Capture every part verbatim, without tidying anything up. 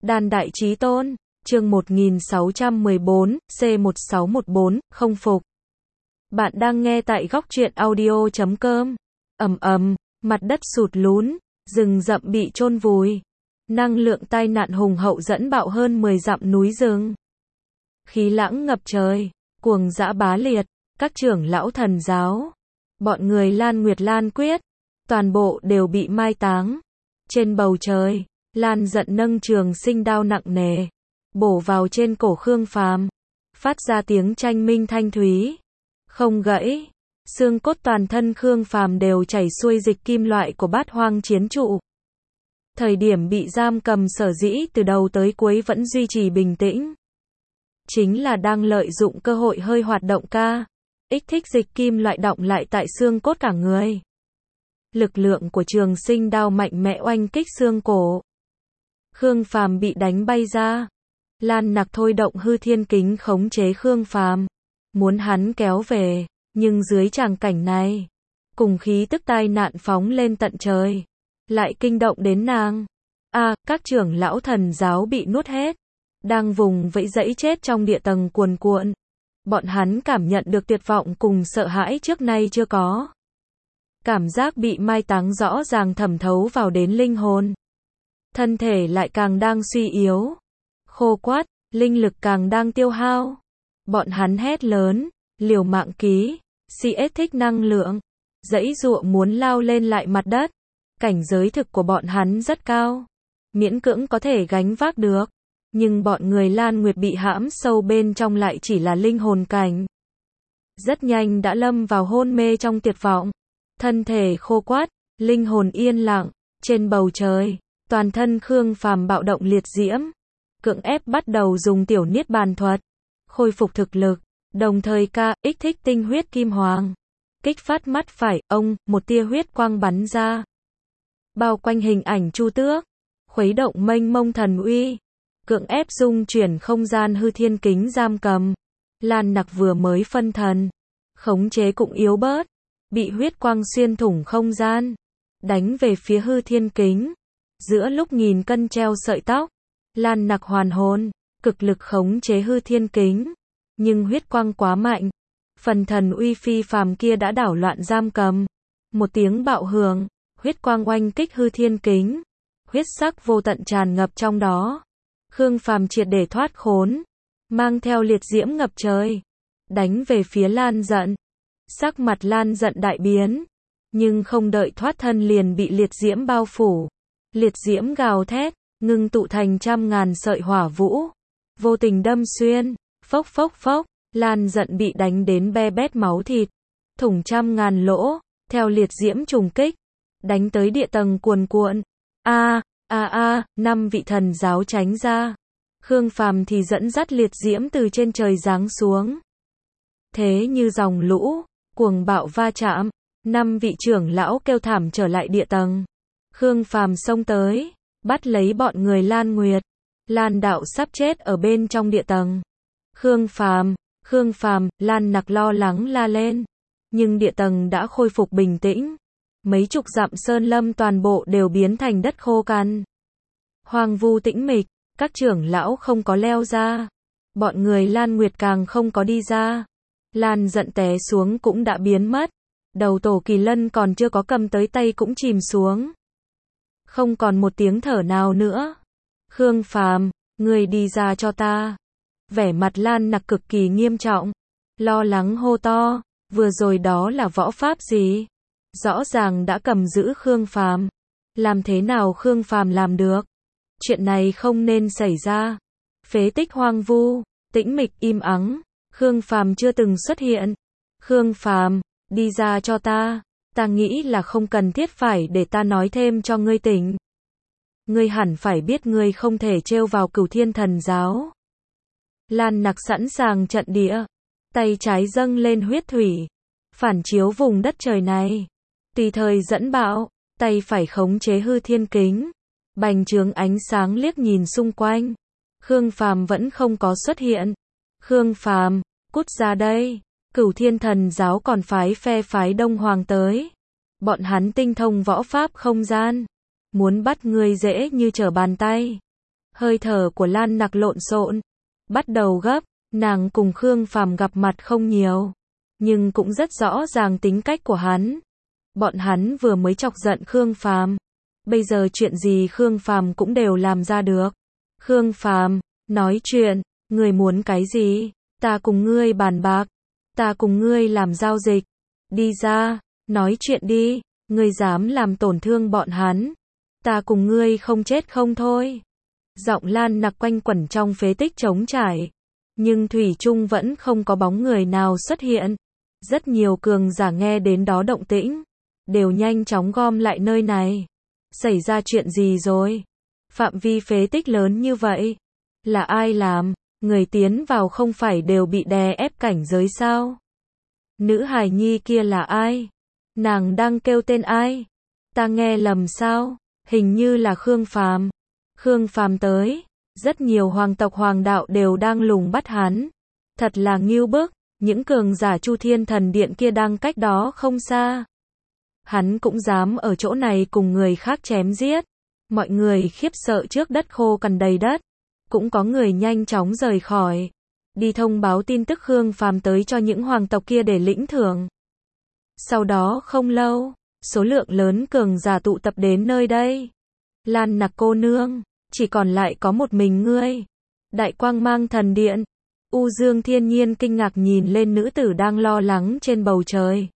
Đàn Đại Chí Tôn, chương một nghìn sáu trăm mười bốn, C một sáu một bốn, không phục. Bạn đang nghe tại góc truyện audio chấm com. Ầm ầm, mặt đất sụt lún, rừng rậm bị chôn vùi. Năng lượng tai nạn hùng hậu dẫn bạo hơn mười dặm núi rừng. Khí lãng ngập trời, cuồng dã bá liệt, các trưởng lão thần giáo, bọn người Lan Nguyệt Lan Quyết, toàn bộ đều bị mai táng. Trên bầu trời, Lan Giận nâng trường sinh đao nặng nề, bổ vào trên cổ Khương Phàm, phát ra tiếng tranh minh thanh thúy, không gãy. Xương cốt toàn thân Khương Phàm đều chảy xuôi dịch kim loại của Bát Hoang chiến trụ. Thời điểm bị giam cầm sở dĩ từ đầu tới cuối vẫn duy trì bình tĩnh, chính là đang lợi dụng cơ hội hơi hoạt động ca, ích thích dịch kim loại đọng lại tại xương cốt cả người. Lực lượng của trường sinh đao mạnh mẽ oanh kích xương cổ. Khương Phàm bị đánh bay ra. Lan Nặc thôi động hư thiên kính khống chế Khương Phàm, muốn hắn kéo về, nhưng dưới tràng cảnh này, cùng khí tức tai nạn phóng lên tận trời, lại kinh động đến nàng. A, à, các trưởng lão thần giáo bị nuốt hết, đang vùng vẫy dẫy chết trong địa tầng cuồn cuộn. Bọn hắn cảm nhận được tuyệt vọng cùng sợ hãi trước nay chưa có. Cảm giác bị mai táng rõ ràng thẩm thấu vào đến linh hồn. Thân thể lại càng đang suy yếu, khô quắt, linh lực càng đang tiêu hao. Bọn hắn hét lớn, liều mạng ký, si ết thích năng lượng, dãy dụa muốn lao lên lại mặt đất. Cảnh giới thực của bọn hắn rất cao, miễn cưỡng có thể gánh vác được. Nhưng bọn người Lan Nguyệt bị hãm sâu bên trong lại chỉ là linh hồn cảnh. Rất nhanh đã lâm vào hôn mê trong tuyệt vọng. Thân thể khô quắt, linh hồn yên lặng, trên bầu trời, toàn thân Khương Phàm bạo động liệt diễm, cưỡng ép bắt đầu dùng tiểu niết bàn thuật, khôi phục thực lực, đồng thời ca, ích thích tinh huyết kim hoàng, kích phát mắt phải, ông, một tia huyết quang bắn ra. Bao quanh hình ảnh Chu Tước, khuấy động mênh mông thần uy, cưỡng ép dung chuyển không gian hư thiên kính giam cầm. Lan Nặc vừa mới phân thần, khống chế cũng yếu bớt, bị huyết quang xuyên thủng không gian, đánh về phía hư thiên kính. Giữa lúc nghìn cân treo sợi tóc, Lan Nặc hoàn hồn, cực lực khống chế hư thiên kính, nhưng huyết quang quá mạnh, phần thần uy phi phàm kia đã đảo loạn giam cầm. Một tiếng bạo hưởng, huyết quang oanh kích hư thiên kính, huyết sắc vô tận tràn ngập trong đó. Khương Phàm triệt để thoát khốn, mang theo liệt diễm ngập trời, đánh về phía Lan Giận. Sắc mặt Lan Giận đại biến, nhưng không đợi thoát thân liền bị liệt diễm bao phủ. Liệt diễm gào thét, ngưng tụ thành trăm ngàn sợi hỏa vũ, vô tình đâm xuyên, phốc phốc phốc. Lan Giận bị đánh đến be bét máu thịt, thủng trăm ngàn lỗ, theo liệt diễm trùng kích, đánh tới địa tầng cuồn cuộn. A, a a, năm vị thần giáo tránh ra. Khương Phàm thì dẫn dắt liệt diễm từ trên trời giáng xuống. Thế như dòng lũ, cuồng bạo va chạm, năm vị trưởng lão kêu thảm trở lại địa tầng. Khương Phàm xông tới, bắt lấy bọn người Lan Nguyệt. Lan đạo sắp chết ở bên trong địa tầng. Khương Phàm, Khương Phàm, Lan Nặc lo lắng la lên. Nhưng địa tầng đã khôi phục bình tĩnh. Mấy chục dặm sơn lâm toàn bộ đều biến thành đất khô cằn. Hoang vu tĩnh mịch, các trưởng lão không có leo ra. Bọn người Lan Nguyệt càng không có đi ra. Lan Giận té xuống cũng đã biến mất. Đầu tổ kỳ lân còn chưa có cầm tới tay cũng chìm xuống. Không còn một tiếng thở nào nữa. Khương Phàm, người đi ra cho ta. Vẻ mặt Lan Nặc cực kỳ nghiêm trọng, lo lắng hô to, vừa rồi đó là võ pháp gì? Rõ ràng đã cầm giữ Khương Phàm, làm thế nào Khương Phàm làm được? Chuyện này không nên xảy ra. Phế tích hoang vu, tĩnh mịch im ắng, Khương Phàm chưa từng xuất hiện. Khương Phàm, đi ra cho ta, ta nghĩ là không cần thiết phải để ta nói thêm cho ngươi tỉnh. Ngươi hẳn phải biết ngươi không thể trêu vào Cửu Thiên Thần giáo. Lan Nặc sẵn sàng trận địa, tay trái dâng lên huyết thủy, phản chiếu vùng đất trời này, tùy thời dẫn bạo, tay phải khống chế hư thiên kính, bành trướng ánh sáng liếc nhìn xung quanh. Khương Phàm vẫn không có xuất hiện. Khương Phàm, cút ra đây. Cửu Thiên Thần giáo còn phái phe phái Đông Hoàng tới. Bọn hắn tinh thông võ pháp không gian, muốn bắt ngươi dễ như trở bàn tay. Hơi thở của Lan Nặc lộn xộn, bắt đầu gấp, nàng cùng Khương Phàm gặp mặt không nhiều, nhưng cũng rất rõ ràng tính cách của hắn. Bọn hắn vừa mới chọc giận Khương Phàm, bây giờ chuyện gì Khương Phàm cũng đều làm ra được. Khương Phàm, nói chuyện, ngươi muốn cái gì? Ta cùng ngươi bàn bạc, ta cùng ngươi làm giao dịch. Đi ra, nói chuyện đi, ngươi dám làm tổn thương bọn hắn, ta cùng ngươi không chết không thôi. Giọng Lan Nặc quanh quẩn trong phế tích trống trải, nhưng thủy chung vẫn không có bóng người nào xuất hiện. Rất nhiều cường giả nghe đến đó động tĩnh, đều nhanh chóng gom lại nơi này. Xảy ra chuyện gì rồi? Phạm vi phế tích lớn như vậy, là ai làm? Người tiến vào không phải đều bị đè ép cảnh giới sao? Nữ hài nhi kia là ai? Nàng đang kêu tên ai? Ta nghe lầm sao? Hình như là Khương Phàm. Khương Phàm tới, rất nhiều hoàng tộc hoàng đạo đều đang lùng bắt hắn. Thật là ngưu bức, những cường giả Chu Thiên Thần Điện kia đang cách đó không xa. Hắn cũng dám ở chỗ này cùng người khác chém giết. Mọi người khiếp sợ trước đất khô cằn đầy đất. Cũng có người nhanh chóng rời khỏi, đi thông báo tin tức Khương Phàm tới cho những hoàng tộc kia để lĩnh thưởng. Sau đó không lâu, số lượng lớn cường giả tụ tập đến nơi đây. Lan Nặc cô nương, chỉ còn lại có một mình ngươi. Đại Quang Mang Thần Điện. U Dương Thiên Nhiên kinh ngạc nhìn lên nữ tử đang lo lắng trên bầu trời.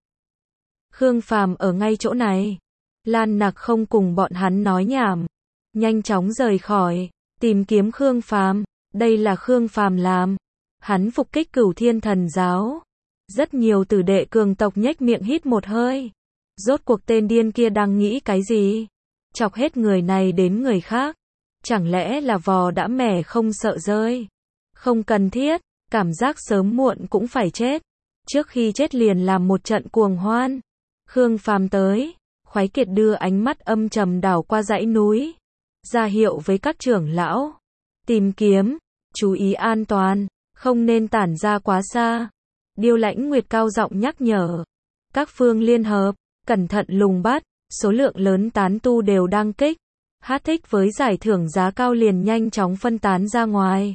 Khương Phàm ở ngay chỗ này. Lan Nặc không cùng bọn hắn nói nhảm, nhanh chóng rời khỏi, tìm kiếm Khương Phàm. Đây là Khương Phàm làm. Hắn phục kích Cửu Thiên Thần Giáo. Rất nhiều tử đệ cường tộc nhếch miệng hít một hơi. Rốt cuộc tên điên kia đang nghĩ cái gì? Chọc hết người này đến người khác. Chẳng lẽ là vò đã mẻ không sợ rơi? Không cần thiết, cảm giác sớm muộn cũng phải chết. Trước khi chết liền làm một trận cuồng hoan. Khương Phàm tới, Khoái Kiệt đưa ánh mắt âm trầm đảo qua dãy núi, ra hiệu với các trưởng lão. Tìm kiếm, chú ý an toàn, không nên tản ra quá xa. Điêu Lãnh Nguyệt cao giọng nhắc nhở. Các phương liên hợp, cẩn thận lùng bắt, số lượng lớn tán tu đều đang kích. Hát thích với giải thưởng giá cao liền nhanh chóng phân tán ra ngoài.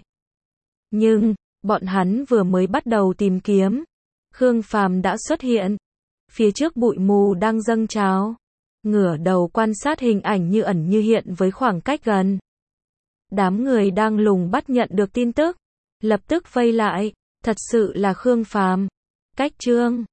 Nhưng, bọn hắn vừa mới bắt đầu tìm kiếm, Khương Phàm đã xuất hiện. Phía trước bụi mù đang dâng trào, ngửa đầu quan sát hình ảnh như ẩn như hiện với khoảng cách gần. Đám người đang lùng bắt nhận được tin tức, lập tức vây lại, thật sự là Khương Phàm. Cách chương